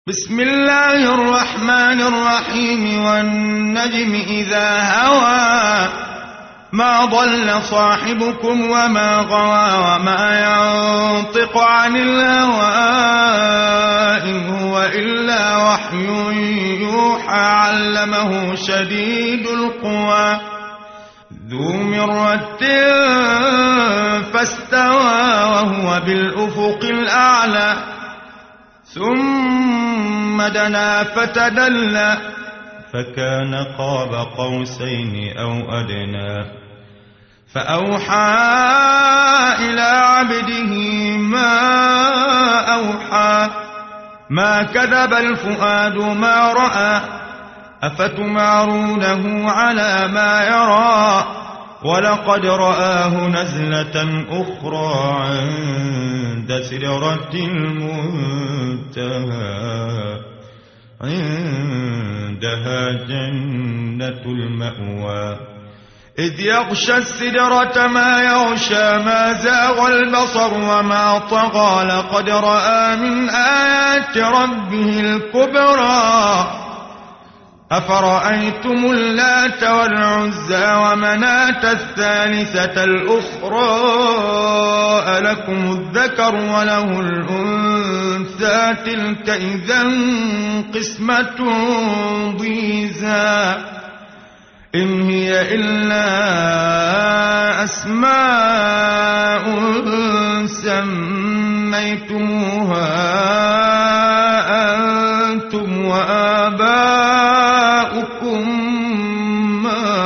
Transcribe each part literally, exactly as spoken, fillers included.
بسم الله الرحمن الرحيم والنجم إذا هوى ما ضل صاحبكم وما غوى وما ينطق عن الهوى إن هو إلا وحي يوحى علمه شديد القوى ذو مرة فاستوى وهو بالأفق الأعلى ثم دنا فتدلى فكان قاب قوسين أو أدنى فأوحى إلى عبده ما أوحى ما كذب الفؤاد ما رأى أفتمارونه على ما يرى ولقد رآه نزلة أخرى عند سدرة المنتهى عندها جنة المأوى إذ يغشى السدرة ما يغشى ما زاغ البصر وما طغى لقد رأى من آيات ربه الكبرى أفرأيتم اللات والعزى ومناة الثالثة الأخرى ألكم الذكر وله الأنثى تلك إذا قسمة ضيزى إن هي إلا أسماء سميتموها أنتم وآباؤكم ما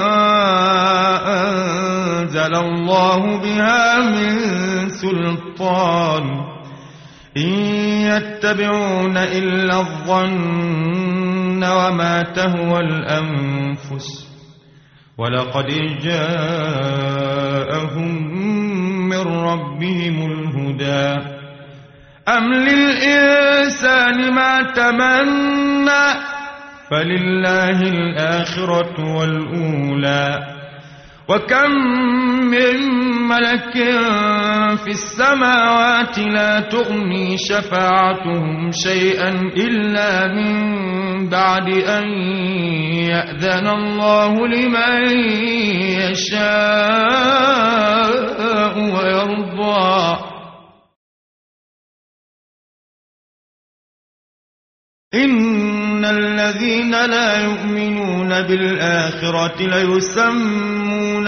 أنزل الله بها من سلطان إن يتبعون إلا الظن وما تهوى الأنفس ولقد جاءهم من ربهم الهدى أم للإنسان ما تمنى فلله الآخرة والأولى وكم من ملك في السماوات لا تغني شفاعتهم شيئا إلا من بعد أن يأذن الله لمن يشاء ويرضى إن الذين لا يؤمنون بالآخرة ليسمون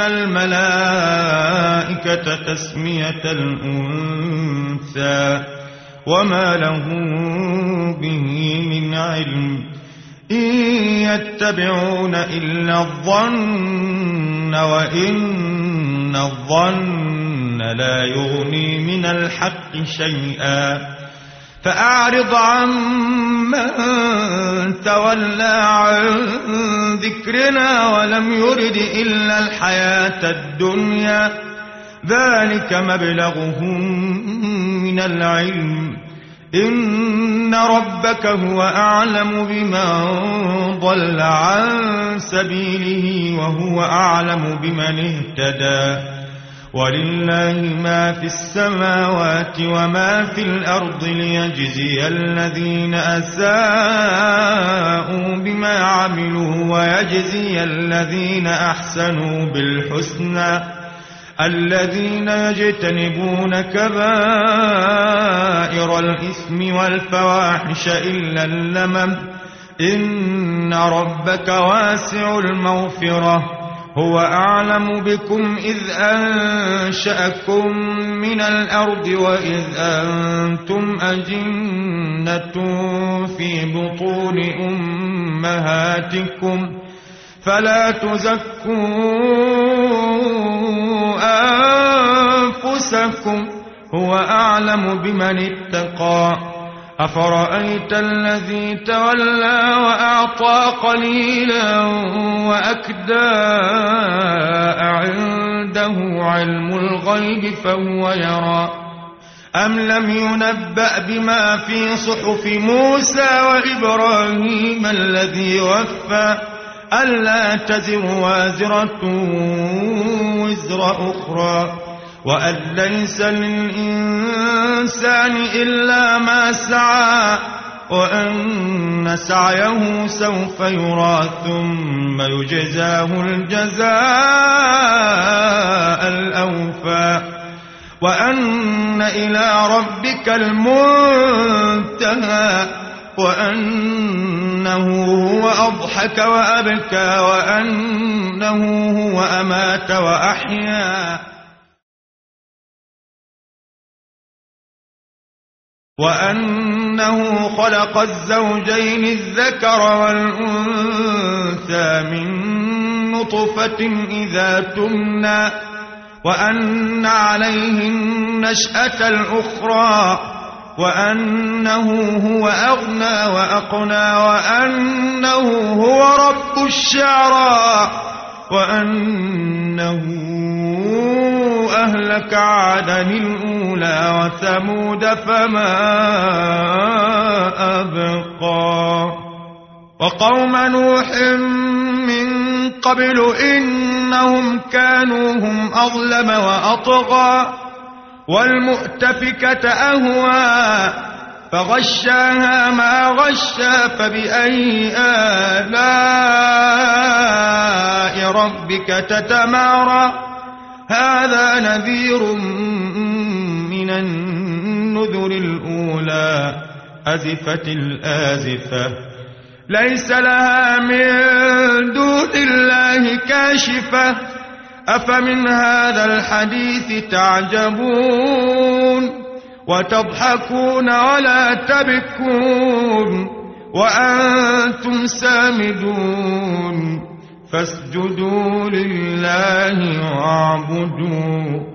الملائكة تسمية الأنثى وما لهم به من علم إن يتبعون إلا الظن وإن الظن لا يغني من الحق شيئا فأعرض عمن تولى عن ذكرنا ولم يرد إلا الحياة الدنيا ذلك مبلغهم من العلم إن ربك هو أعلم بمن ضل عن سبيله وهو أعلم بمن اهتدى ولله ما في السماوات وما في الأرض ليجزي الذين أساءوا بما عملوا ويجزي الذين أحسنوا بالحسنى الذين يجتنبون كبائر الإثم والفواحش إلا اللمم إن ربك واسع المغفرة هو أعلم بكم إذ أنشأكم من الأرض وإذ أنتم أجنة في بطون أمهاتكم فلا تزكوا أنفسكم هو أعلم بمن اتقى أفرأيت الذي تولى وأعطى قليلا وأكدى عنده علم الغيب فهو يرى أم لم ينبأ بما في صحف موسى وإبراهيم الذي وفى ألا تزر وازرة وزر أخرى وأن ليس للإنسان إلا ما سعى وأن سعيه سوف يرى ثم يجزاه الجزاء الأوفى وأن إلى ربك المنتهى وأنه هو أضحك وأبكى وأنه هو أمات وأحيا وأنه خلق الزوجين الذكر والأنثى من نطفة إذا تمنى وأن عليه النشأة الأخرى وأنه هو أغنى وأقنى وأنه هو رب الشعرى وأنه أهلك عادا الأولى وثمود فما أبقى وقوم نوح من قبل إنهم كانوا هم أظلم وأطغى والمؤتفكة أهوى فغشاها ما غشى فبأي آلاء ربك تتمارى هذا نذير من النذر الأولى أزفت الآزفة ليس لها من دون الله كاشفة أفمن هذا الحديث تعجبون وتضحكون ولا تبكون وأنتم سامدون فاسجدوا لله واعبدوا